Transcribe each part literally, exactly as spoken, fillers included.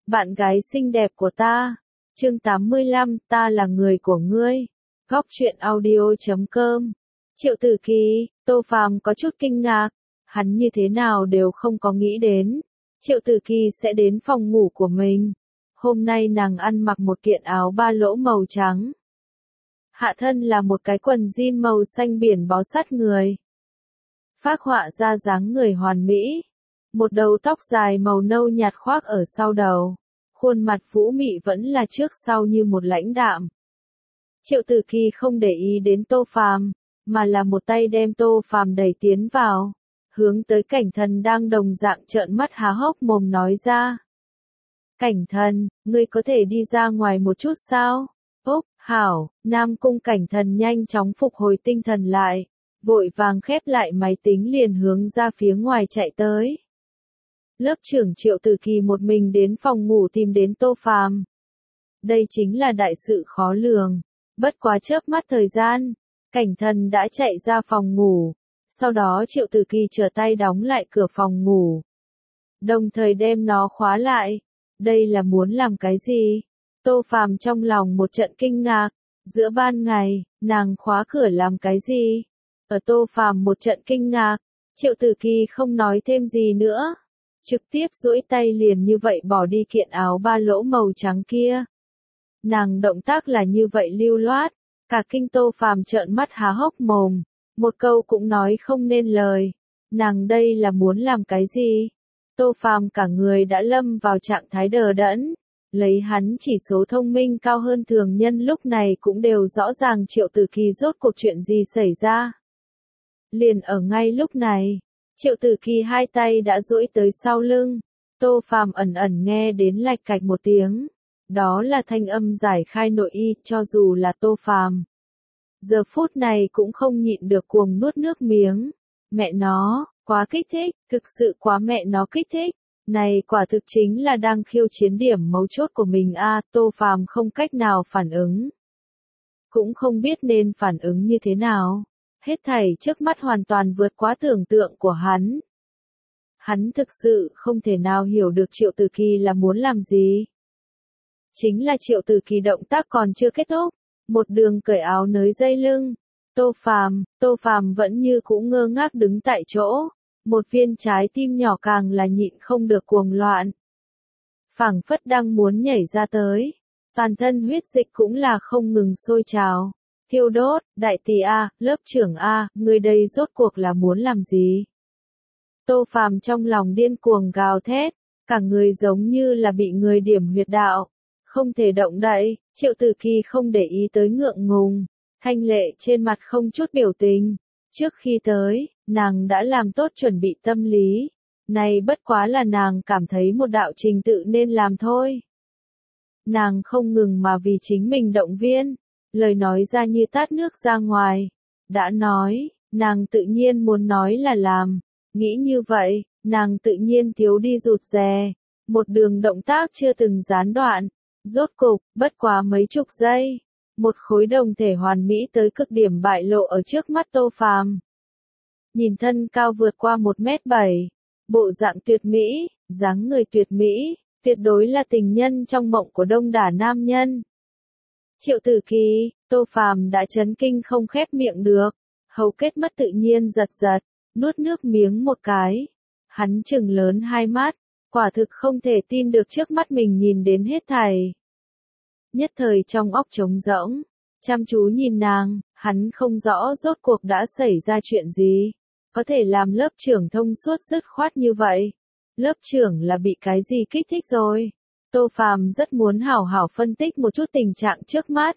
bạn gái xinh đẹp của ta. Chương tám mươi lăm, ta là người của ngươi. Góc truyện audio chấm com. Triệu Tử Kỳ, Tô Phàm có chút kinh ngạc, hắn như thế nào đều không có nghĩ đến. Triệu Tử Kỳ sẽ đến phòng ngủ của mình. Hôm nay nàng ăn mặc một kiện áo ba lỗ màu trắng. Hạ thân là một cái quần jean màu xanh biển bó sát người. Phác họa ra dáng người hoàn mỹ. Một đầu tóc dài màu nâu nhạt khoác ở sau đầu. Khuôn mặt vũ mị vẫn là trước sau như một lãnh đạm. Triệu Tử Kỳ không để ý đến Tô Phàm, mà là một tay đem Tô Phàm đẩy tiến vào, hướng tới Cảnh Thần đang đồng dạng trợn mắt há hốc mồm nói ra. Cảnh Thần, ngươi có thể đi ra ngoài một chút sao? Úc, hảo, Nam Cung Cảnh Thần nhanh chóng phục hồi tinh thần lại, vội vàng khép lại máy tính liền hướng ra phía ngoài chạy tới. Lớp trưởng Triệu Tử Kỳ một mình đến phòng ngủ tìm đến Tô Phàm. Đây chính là đại sự khó lường. Bất quá chớp mắt thời gian, Cảnh Thần đã chạy ra phòng ngủ. Sau đó Triệu Tử Kỳ trở tay đóng lại cửa phòng ngủ, đồng thời đem nó khóa lại. Đây là muốn làm cái gì? Tô Phàm trong lòng một trận kinh ngạc. Giữa ban ngày, nàng khóa cửa làm cái gì? Ở Tô Phàm một trận kinh ngạc, Triệu Tử Kỳ không nói thêm gì nữa, trực tiếp duỗi tay liền như vậy bỏ đi kiện áo ba lỗ màu trắng kia. Nàng động tác là như vậy lưu loát, cả kinh Tô Phàm trợn mắt há hốc mồm, một câu cũng nói không nên lời. Nàng đây là muốn làm cái gì? Tô Phàm cả người đã lâm vào trạng thái đờ đẫn, lấy hắn chỉ số thông minh cao hơn thường nhân lúc này cũng đều rõ ràng Triệu Tử Kỳ rốt cuộc chuyện gì xảy ra. Liền ở ngay lúc này, Triệu Tử Kỳ hai tay đã duỗi tới sau lưng, Tô Phàm ẩn ẩn nghe đến lạch cạch một tiếng. Đó là thanh âm giải khai nội y, cho dù là Tô Phàm giờ phút này cũng không nhịn được cuồng nuốt nước miếng. Mẹ nó, quá kích thích, thực sự quá mẹ nó kích thích. Này quả thực chính là đang khiêu chiến điểm mấu chốt của mình a. À, Tô Phàm không cách nào phản ứng. Cũng không biết nên phản ứng như thế nào. Hết thảy trước mắt hoàn toàn vượt quá tưởng tượng của hắn. Hắn thực sự không thể nào hiểu được Triệu Tử Kỳ là muốn làm gì. Chính là Triệu Tử Kỳ động tác còn chưa kết thúc, một đường cởi áo nới dây lưng. Tô Phàm, Tô Phàm vẫn như cũ ngơ ngác đứng tại chỗ, một viên trái tim nhỏ càng là nhịn không được cuồng loạn. Phảng phất đang muốn nhảy ra tới, toàn thân huyết dịch cũng là không ngừng sôi trào, thiêu đốt. Đại tỷ a, lớp trưởng a, người đây rốt cuộc là muốn làm gì? Tô Phàm trong lòng điên cuồng gào thét, cả người giống như là bị người điểm huyệt đạo, không thể động đậy. Triệu Tử Kỳ không để ý tới ngượng ngùng, thanh lệ trên mặt không chút biểu tình. Trước khi tới, nàng đã làm tốt chuẩn bị tâm lý, này bất quá là nàng cảm thấy một đạo trình tự nên làm thôi. Nàng không ngừng mà vì chính mình động viên, lời nói ra như tát nước ra ngoài. Đã nói, nàng tự nhiên muốn nói là làm, nghĩ như vậy, nàng tự nhiên thiếu đi rụt rè, một đường động tác chưa từng gián đoạn. Rốt cục, bất quá mấy chục giây, một khối đồng thể hoàn mỹ tới cực điểm bại lộ ở trước mắt Tô Phàm. Nhìn thân cao vượt qua một mét bảy, bộ dạng tuyệt mỹ, dáng người tuyệt mỹ, tuyệt đối là tình nhân trong mộng của đông đảo nam nhân. Triệu Tử Kỳ, Tô Phàm đã chấn kinh không khép miệng được, hầu kết mất tự nhiên giật giật, nuốt nước miếng một cái. Hắn trừng lớn hai mắt, quả thực không thể tin được trước mắt mình nhìn đến hết thảy. Nhất thời trong óc trống rỗng, chăm chú nhìn nàng, hắn không rõ rốt cuộc đã xảy ra chuyện gì, có thể làm lớp trưởng thông suốt dứt khoát như vậy. Lớp trưởng là bị cái gì kích thích rồi? Tô Phàm rất muốn hảo hảo phân tích một chút tình trạng trước mắt.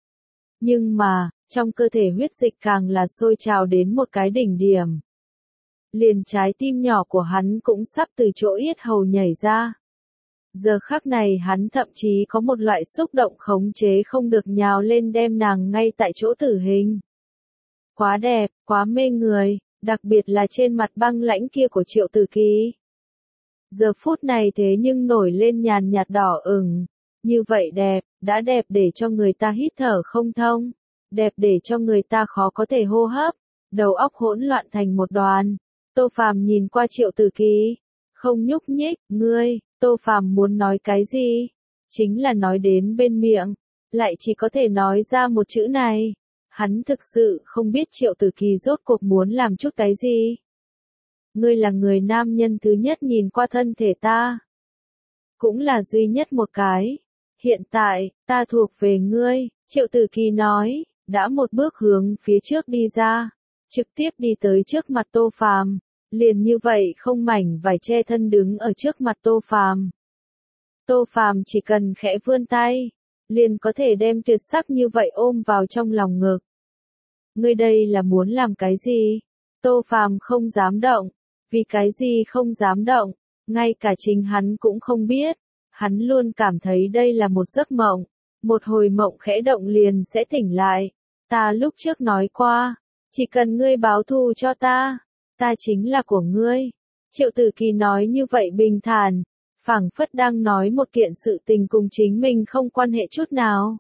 Nhưng mà, trong cơ thể huyết dịch càng là sôi trào đến một cái đỉnh điểm. Liền trái tim nhỏ của hắn cũng sắp từ chỗ yết hầu nhảy ra. Giờ khắc này hắn thậm chí có một loại xúc động khống chế không được nhào lên đem nàng ngay tại chỗ tử hình. Quá đẹp, quá mê người, đặc biệt là trên mặt băng lãnh kia của Triệu Tử Kỳ. Giờ phút này thế nhưng nổi lên nhàn nhạt đỏ ửng, như vậy đẹp, đã đẹp để cho người ta hít thở không thông, đẹp để cho người ta khó có thể hô hấp, đầu óc hỗn loạn thành một đoàn. Tô Phàm nhìn qua Triệu Tử Kỳ, không nhúc nhích. Ngươi, Tô Phàm muốn nói cái gì? Chính là nói đến bên miệng, lại chỉ có thể nói ra một chữ này. Hắn thực sự không biết Triệu Tử Kỳ rốt cuộc muốn làm chút cái gì. Ngươi là người nam nhân thứ nhất nhìn qua thân thể ta. Cũng là duy nhất một cái. Hiện tại, ta thuộc về ngươi, Triệu Tử Kỳ nói, đã một bước hướng phía trước đi ra, trực tiếp đi tới trước mặt Tô Phàm, liền như vậy không mảnh vải che thân đứng ở trước mặt Tô Phàm. Tô Phàm chỉ cần khẽ vươn tay, liền có thể đem tuyệt sắc như vậy ôm vào trong lòng ngực. Ngươi đây là muốn làm cái gì? Tô Phàm không dám động, vì cái gì không dám động, ngay cả chính hắn cũng không biết. Hắn luôn cảm thấy đây là một giấc mộng, một hồi mộng khẽ động liền sẽ tỉnh lại. Ta lúc trước nói qua, chỉ cần ngươi báo thù cho ta, ta chính là của ngươi. Triệu Tử Kỳ nói như vậy bình thản, phảng phất đang nói một kiện sự tình cùng chính mình không quan hệ chút nào.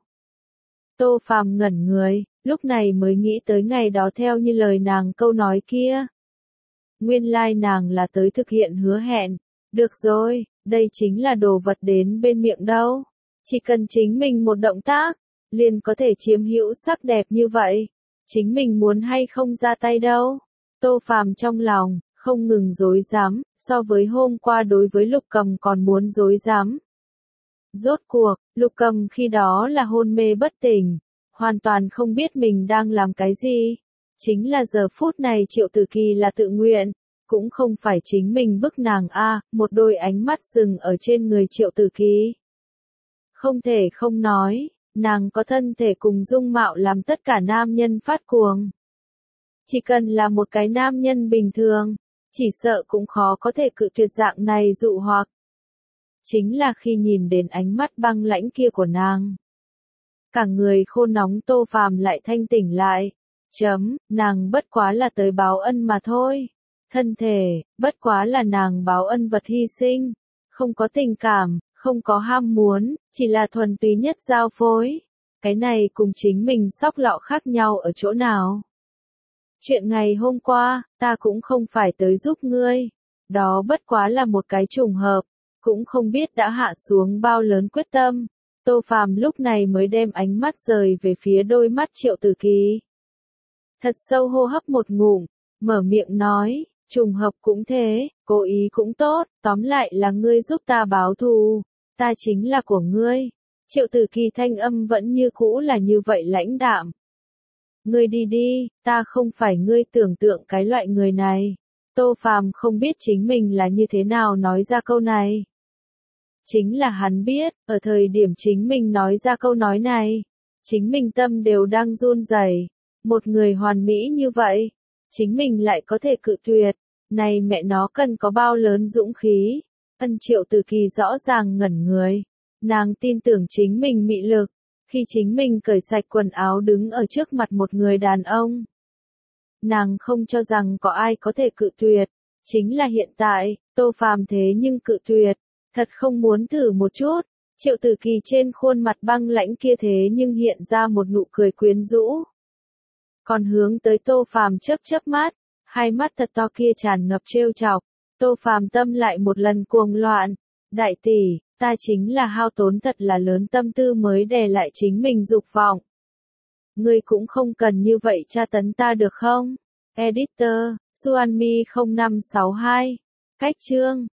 Tô Phàm ngẩn người, lúc này mới nghĩ tới ngày đó theo như lời nàng câu nói kia. Nguyên lai nàng là tới thực hiện hứa hẹn. Được rồi, đây chính là đồ vật đến bên miệng đâu. Chỉ cần chính mình một động tác, liền có thể chiếm hữu sắc đẹp như vậy. Chính mình muốn hay không ra tay đâu. Tô Phàm trong lòng, không ngừng dối dám, so với hôm qua đối với Lục Cầm còn muốn dối dám. Rốt cuộc, Lục Cầm khi đó là hôn mê bất tỉnh, hoàn toàn không biết mình đang làm cái gì. Chính là giờ phút này Triệu Tử Kỳ là tự nguyện, cũng không phải chính mình bức nàng a. À, một đôi ánh mắt dừng ở trên người Triệu Tử Kỳ. Không thể không nói, nàng có thân thể cùng dung mạo làm tất cả nam nhân phát cuồng. Chỉ cần là một cái nam nhân bình thường, chỉ sợ cũng khó có thể cự tuyệt dạng này dụ hoặc. Chính là khi nhìn đến ánh mắt băng lãnh kia của nàng, cả người khô nóng Tô Phàm lại thanh tỉnh lại. Chấm, nàng bất quá là tới báo ân mà thôi. Thân thể, bất quá là nàng báo ân vật hy sinh. Không có tình cảm, không có ham muốn, chỉ là thuần túy nhất giao phối. Cái này cùng chính mình sóc lọ khác nhau ở chỗ nào? Chuyện ngày hôm qua, ta cũng không phải tới giúp ngươi. Đó bất quá là một cái trùng hợp, cũng không biết đã hạ xuống bao lớn quyết tâm. Tô Phàm lúc này mới đem ánh mắt rời về phía đôi mắt Triệu Tử Kỳ. Thật sâu hô hấp một ngụm, mở miệng nói, trùng hợp cũng thế, cố ý cũng tốt, tóm lại là ngươi giúp ta báo thù, ta chính là của ngươi. Triệu Tử Kỳ thanh âm vẫn như cũ là như vậy lãnh đạm. Ngươi đi đi, ta không phải ngươi tưởng tượng cái loại người này. Tô Phàm không biết chính mình là như thế nào nói ra câu này. Chính là hắn biết, ở thời điểm chính mình nói ra câu nói này, chính mình tâm đều đang run rẩy. Một người hoàn mỹ như vậy, chính mình lại có thể cự tuyệt, này mẹ nó cần có bao lớn dũng khí. Ân Triệu Tử Kỳ rõ ràng ngẩn người, nàng tin tưởng chính mình mị lực, khi chính mình cởi sạch quần áo đứng ở trước mặt một người đàn ông. Nàng không cho rằng có ai có thể cự tuyệt, chính là hiện tại, Tô Phàm thế nhưng cự tuyệt, thật không muốn thử một chút. Triệu Tử Kỳ trên khuôn mặt băng lãnh kia thế nhưng hiện ra một nụ cười quyến rũ. Còn hướng tới Tô Phàm chớp chớp mắt, hai mắt thật to kia tràn ngập trêu chọc. Tô Phàm tâm lại một lần cuồng loạn. Đại tỷ, ta chính là hao tốn thật là lớn tâm tư mới đè lại chính mình dục vọng. Ngươi cũng không cần như vậy tra tấn ta được không? Editor, Xuanmi không năm sáu hai. Cách chương